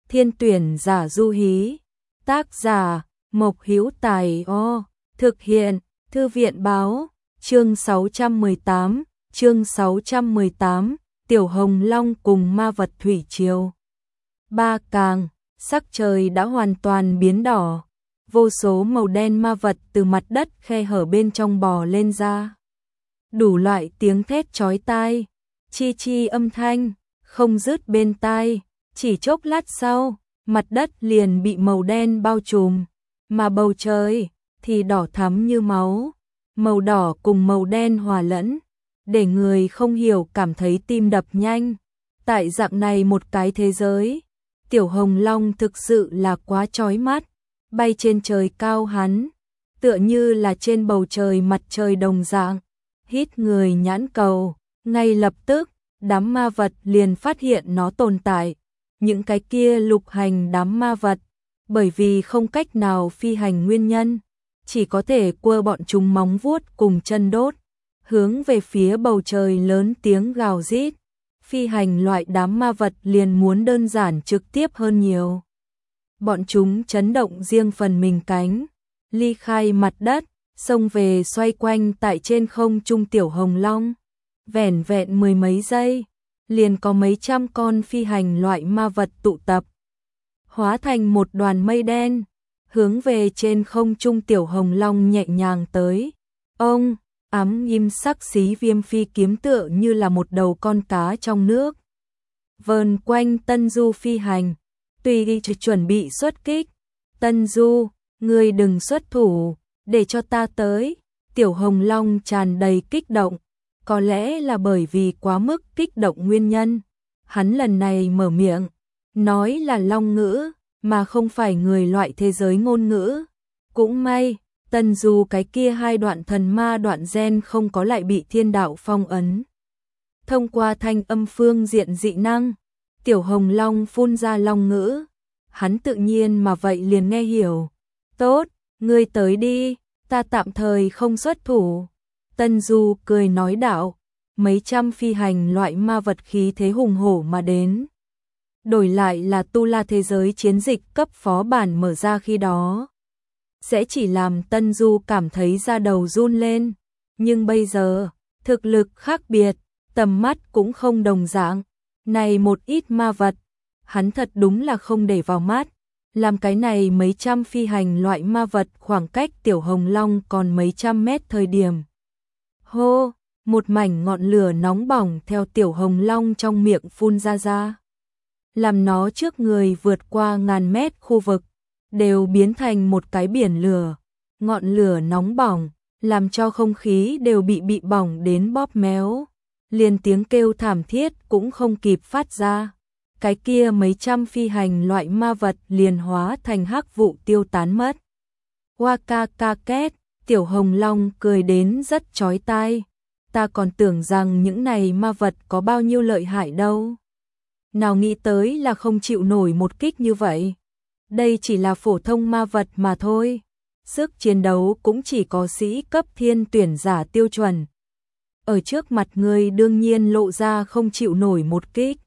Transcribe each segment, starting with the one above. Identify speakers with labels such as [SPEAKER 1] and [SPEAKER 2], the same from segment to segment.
[SPEAKER 1] Thiên tuyển giả du hí. Tác giả Mộc Hữu Tài. Thực hiện Thư viện báo. Chương 618, Tiểu Hồng Long cùng ma vật thủy triều. Ba càng, sắc trời đã hoàn toàn biến đỏ. Vô số màu đen ma vật từ mặt đất khe hở bên trong bò lên ra. Đủ loại tiếng thét chói tai, chi chi âm thanh, không dứt bên tai. Chỉ chốc lát sau, mặt đất liền bị màu đen bao trùm, mà bầu trời thì đỏ thắm như máu. Màu đỏ cùng màu đen hòa lẫn, để người không hiểu cảm thấy tim đập nhanh. Tại dạng này một cái thế giới, Tiểu Hồng Long thực sự là quá chói mắt. Bay trên trời cao hắn, tựa như là trên bầu trời mặt trời đồng dạng, hít người nhãn cầu. Ngay lập tức, đám ma vật liền phát hiện nó tồn tại. Những cái kia lục hành đám ma vật, bởi vì không cách nào phi hành nguyên nhân, chỉ có thể quơ bọn chúng móng vuốt cùng chân đốt, hướng về phía bầu trời lớn tiếng gào rít. Phi hành loại đám ma vật liền muốn đơn giản trực tiếp hơn nhiều. Bọn chúng chấn động riêng phần mình cánh, ly khai mặt đất, xông về xoay quanh tại trên không trung Tiểu Hồng Long. Vẻn vẹn mười mấy giây, liền có mấy trăm con phi hành loại ma vật tụ tập, hóa thành một đoàn mây đen, hướng về trên không trung Tiểu Hồng Long nhẹ nhàng tới. Ông, ám im sắc xí viêm phi kiếm tựa như là một đầu con cá trong nước, vờn quanh Tân Du phi hành, tùy chuẩn bị xuất kích. Tân Du, ngươi đừng xuất thủ, để cho ta tới. Tiểu Hồng Long tràn đầy kích động, có lẽ là bởi vì quá mức kích động nguyên nhân. Hắn lần này mở miệng, nói là long ngữ, mà không phải người loại thế giới ngôn ngữ. Cũng may, Tân Du cái kia hai đoạn thần ma đoạn gen không có lại bị thiên đạo phong ấn. Thông qua thanh âm phương diện dị năng, Tiểu Hồng Long phun ra long ngữ, hắn tự nhiên mà vậy liền nghe hiểu. Tốt, ngươi tới đi, ta tạm thời không xuất thủ. Tân Du cười nói đạo, mấy trăm phi hành loại ma vật khí thế hùng hổ mà đến. Đổi lại là tu la thế giới chiến dịch cấp phó bản mở ra khi đó, sẽ chỉ làm Tân Du cảm thấy da đầu run lên. Nhưng bây giờ, thực lực khác biệt, tầm mắt cũng không đồng dạng. Này một ít ma vật, hắn thật đúng là không để vào mắt. Làm cái này mấy trăm phi hành loại ma vật khoảng cách Tiểu Hồng Long còn mấy trăm mét thời điểm. Hô, một mảnh ngọn lửa nóng bỏng theo Tiểu Hồng Long trong miệng phun ra. Làm nó trước người vượt qua ngàn mét khu vực, đều biến thành một cái biển lửa. Ngọn lửa nóng bỏng, làm cho không khí đều bị bỏng đến bóp méo. Liền tiếng kêu thảm thiết cũng không kịp phát ra. Cái kia mấy trăm phi hành loại ma vật liền hóa thành hắc vụ tiêu tán mất. Hoa ca ca két, Tiểu Hồng Long cười đến rất chói tai. Ta còn tưởng rằng những này ma vật có bao nhiêu lợi hại đâu. Nào nghĩ tới là không chịu nổi một kích như vậy. Đây chỉ là phổ thông ma vật mà thôi. Sức chiến đấu cũng chỉ có sĩ cấp thiên tuyển giả tiêu chuẩn. Ở trước mặt ngươi đương nhiên lộ ra không chịu nổi một kích.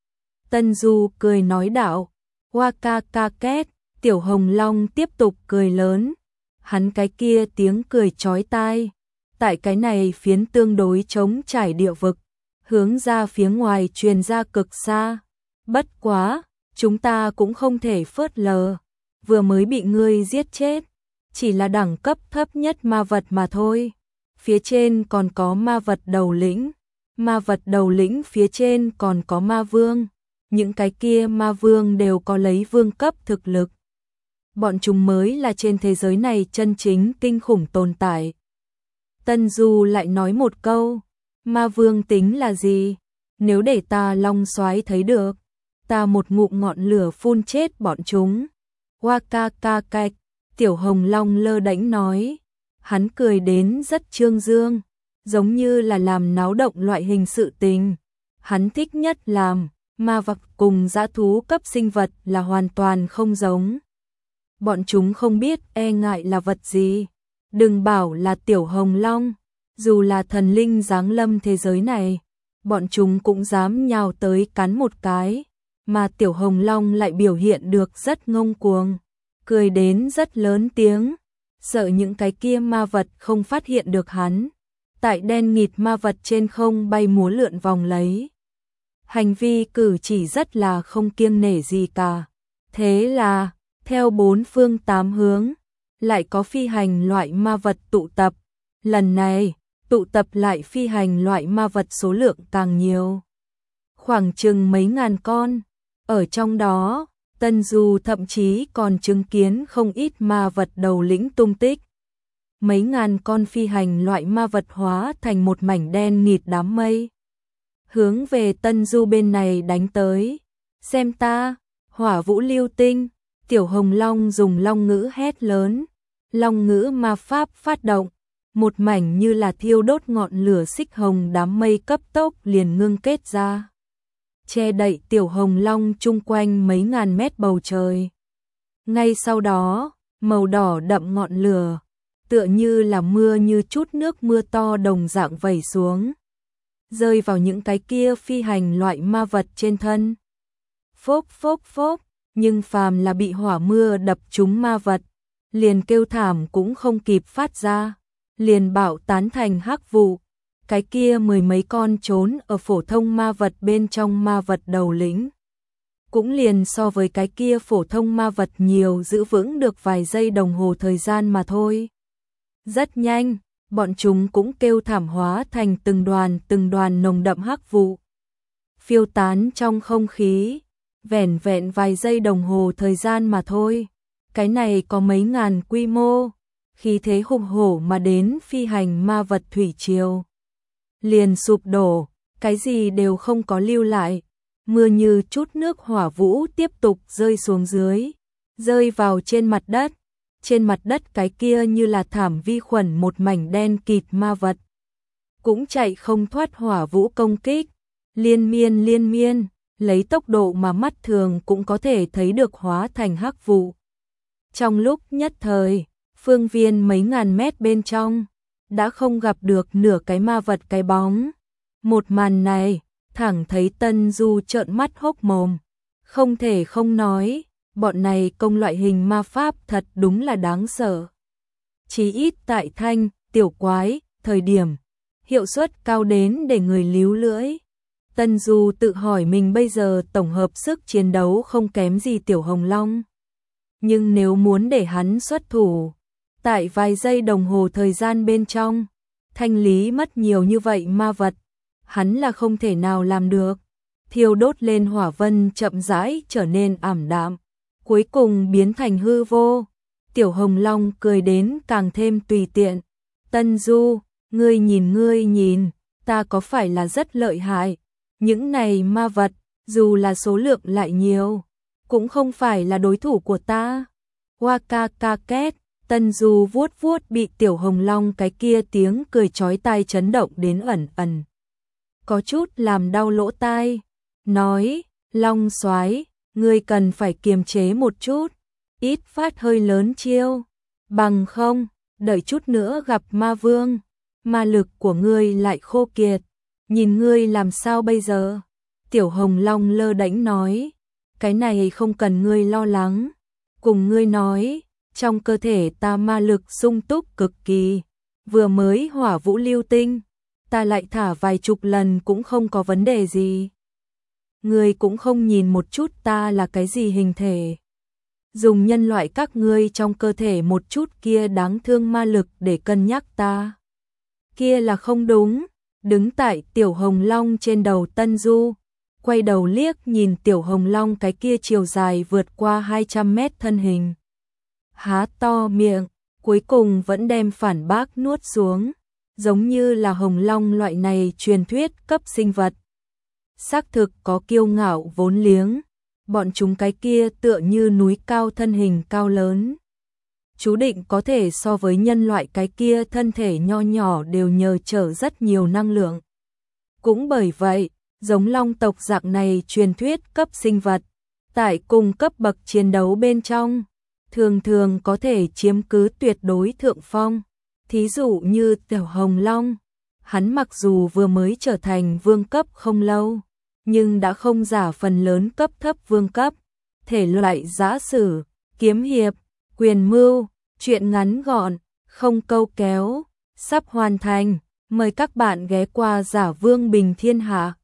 [SPEAKER 1] Tân Du cười nói đạo, hoa ca ca két. Tiểu Hồng Long tiếp tục cười lớn. Hắn cái kia tiếng cười chói tai, tại cái này phiến tương đối trống trải địa vực, hướng ra phía ngoài truyền ra cực xa. Bất quá, chúng ta cũng không thể phớt lờ, vừa mới bị ngươi giết chết, chỉ là đẳng cấp thấp nhất ma vật mà thôi. Phía trên còn có ma vật đầu lĩnh, ma vật đầu lĩnh phía trên còn có ma vương. Những cái kia ma vương đều có lấy vương cấp thực lực. Bọn chúng mới là trên thế giới này chân chính kinh khủng tồn tại. Tân Du lại nói một câu, ma vương tính là gì? Nếu để ta Long Soái thấy được, ta một ngụm ngọn lửa phun chết bọn chúng. Hoa ca ca cạch, Tiểu Hồng Long lơ đễnh nói. Hắn cười đến rất trương dương, giống như là làm náo động loại hình sự tình. Hắn thích nhất làm, ma vật cùng dã thú cấp sinh vật là hoàn toàn không giống. Bọn chúng không biết e ngại là vật gì. Đừng bảo là Tiểu Hồng Long, dù là thần linh giáng lâm thế giới này, bọn chúng cũng dám nhào tới cắn một cái. mà Tiểu Hồng Long lại biểu hiện được rất ngông cuồng, cười đến rất lớn tiếng, sợ những cái kia ma vật không phát hiện được hắn. Tại đen nghịt ma vật trên không bay múa lượn vòng lấy. Hành vi cử chỉ rất là không kiêng nể gì cả. Thế là, theo bốn phương tám hướng, lại có phi hành loại ma vật tụ tập. Lần này, tụ tập lại phi hành loại ma vật số lượng càng nhiều. Khoảng chừng mấy ngàn con. Ở trong đó, Tân Du thậm chí còn chứng kiến không ít ma vật đầu lĩnh tung tích. Mấy ngàn con phi hành loại ma vật hóa thành một mảnh đen nghịt đám mây. Hướng về Tân Du bên này đánh tới. Xem ta, Hỏa Vũ Lưu Tinh, Tiểu Hồng Long dùng long ngữ hét lớn. Long ngữ ma pháp phát động. Một mảnh như là thiêu đốt ngọn lửa xích hồng đám mây cấp tốc liền ngưng kết ra. Che đậy Tiểu Hồng Long chung quanh mấy ngàn mét bầu trời. Ngay sau đó, màu đỏ đậm ngọn lửa, tựa như là mưa như chút nước mưa to đồng dạng vẩy xuống, rơi vào những cái kia phi hành loại ma vật trên thân. Phốc phốc phốc, nhưng phàm là bị hỏa mưa đập trúng ma vật, liền kêu thảm cũng không kịp phát ra, liền bạo tán thành hắc vụ. Cái kia mười mấy con trốn ở phổ thông ma vật bên trong ma vật đầu lĩnh, cũng liền so với cái kia phổ thông ma vật nhiều giữ vững được vài giây đồng hồ thời gian mà thôi. Rất nhanh, bọn chúng cũng kêu thảm hóa thành từng đoàn nồng đậm hắc vụ, phiêu tán trong không khí, vẻn vẹn vài giây đồng hồ thời gian mà thôi. Cái này có mấy ngàn quy mô, khí thế hùng hổ mà đến phi hành ma vật thủy triều liền sụp đổ, cái gì đều không có lưu lại. Mưa như chút nước hỏa vũ tiếp tục rơi xuống dưới, rơi vào trên mặt đất. Trên mặt đất cái kia như là thảm vi khuẩn một mảnh đen kịt ma vật, cũng chạy không thoát hỏa vũ công kích, liên miên, lấy tốc độ mà mắt thường cũng có thể thấy được hóa thành hắc vụ. Trong lúc nhất thời, phương viên mấy ngàn mét bên trong, đã không gặp được nửa cái ma vật cái bóng. Một màn này, thẳng thấy Tân Du trợn mắt hốc mồm, không thể không nói, bọn này công loại hình ma pháp thật đúng là đáng sợ. Chí ít tại Thanh, Tiểu Quái, thời điểm, hiệu suất cao đến để người líu lưỡi. Tân Du tự hỏi mình bây giờ tổng hợp sức chiến đấu không kém gì Tiểu Hồng Long. Nhưng nếu muốn để hắn xuất thủ, tại vài giây đồng hồ thời gian bên trong, thanh lý mất nhiều như vậy ma vật, hắn là không thể nào làm được. Thiêu đốt lên hỏa vân chậm rãi trở nên ảm đạm, cuối cùng biến thành hư vô. Tiểu Hồng Long cười đến càng thêm tùy tiện. Tân Du, ngươi nhìn, ta có phải là rất lợi hại? Những này ma vật, dù là số lượng lại nhiều, cũng không phải là đối thủ của ta. Hoa ca ca két, Tân Du vuốt vuốt bị Tiểu Hồng Long cái kia tiếng cười chói tai chấn động đến ẩn. Có chút làm đau lỗ tai. Nói, Long soái, ngươi cần phải kiềm chế một chút, ít phát hơi lớn chiêu. Bằng không, đợi chút nữa gặp ma vương, ma lực của ngươi lại khô kiệt. Nhìn ngươi làm sao bây giờ? Tiểu Hồng Long lơ đễnh nói, cái này không cần ngươi lo lắng. Cùng ngươi nói, trong cơ thể ta ma lực sung túc cực kỳ. Vừa mới hỏa vũ lưu tinh, ta lại thả vài chục lần cũng không có vấn đề gì. Ngươi cũng không nhìn một chút ta là cái gì hình thể. Dùng nhân loại các ngươi trong cơ thể một chút kia đáng thương ma lực để cân nhắc ta. Kia là không đúng. Đứng tại Tiểu Hồng Long trên đầu Tân Du, quay đầu liếc nhìn Tiểu Hồng Long cái kia chiều dài vượt qua 200 mét thân hình. Há to miệng, cuối cùng vẫn đem phản bác nuốt xuống, giống như là Hồng Long loại này truyền thuyết cấp sinh vật. Xác thực có kiêu ngạo vốn liếng, bọn chúng cái kia tựa như núi cao thân hình cao lớn. Chú định có thể so với nhân loại cái kia thân thể nho nhỏ đều nhờ chở rất nhiều năng lượng. Cũng bởi vậy, giống long tộc dạng này truyền thuyết cấp sinh vật, tại cùng cấp bậc chiến đấu bên trong, thường có thể chiếm cứ tuyệt đối thượng phong. Thí dụ như Tiểu Hồng Long, hắn mặc dù vừa mới trở thành vương cấp không lâu, nhưng đã không giả phần lớn cấp thấp vương cấp, thể loại giã sử, kiếm hiệp, quyền mưu, truyện ngắn gọn, không câu kéo, sắp hoàn thành. Mời các bạn ghé qua Giả Vương Bình Thiên Hạ.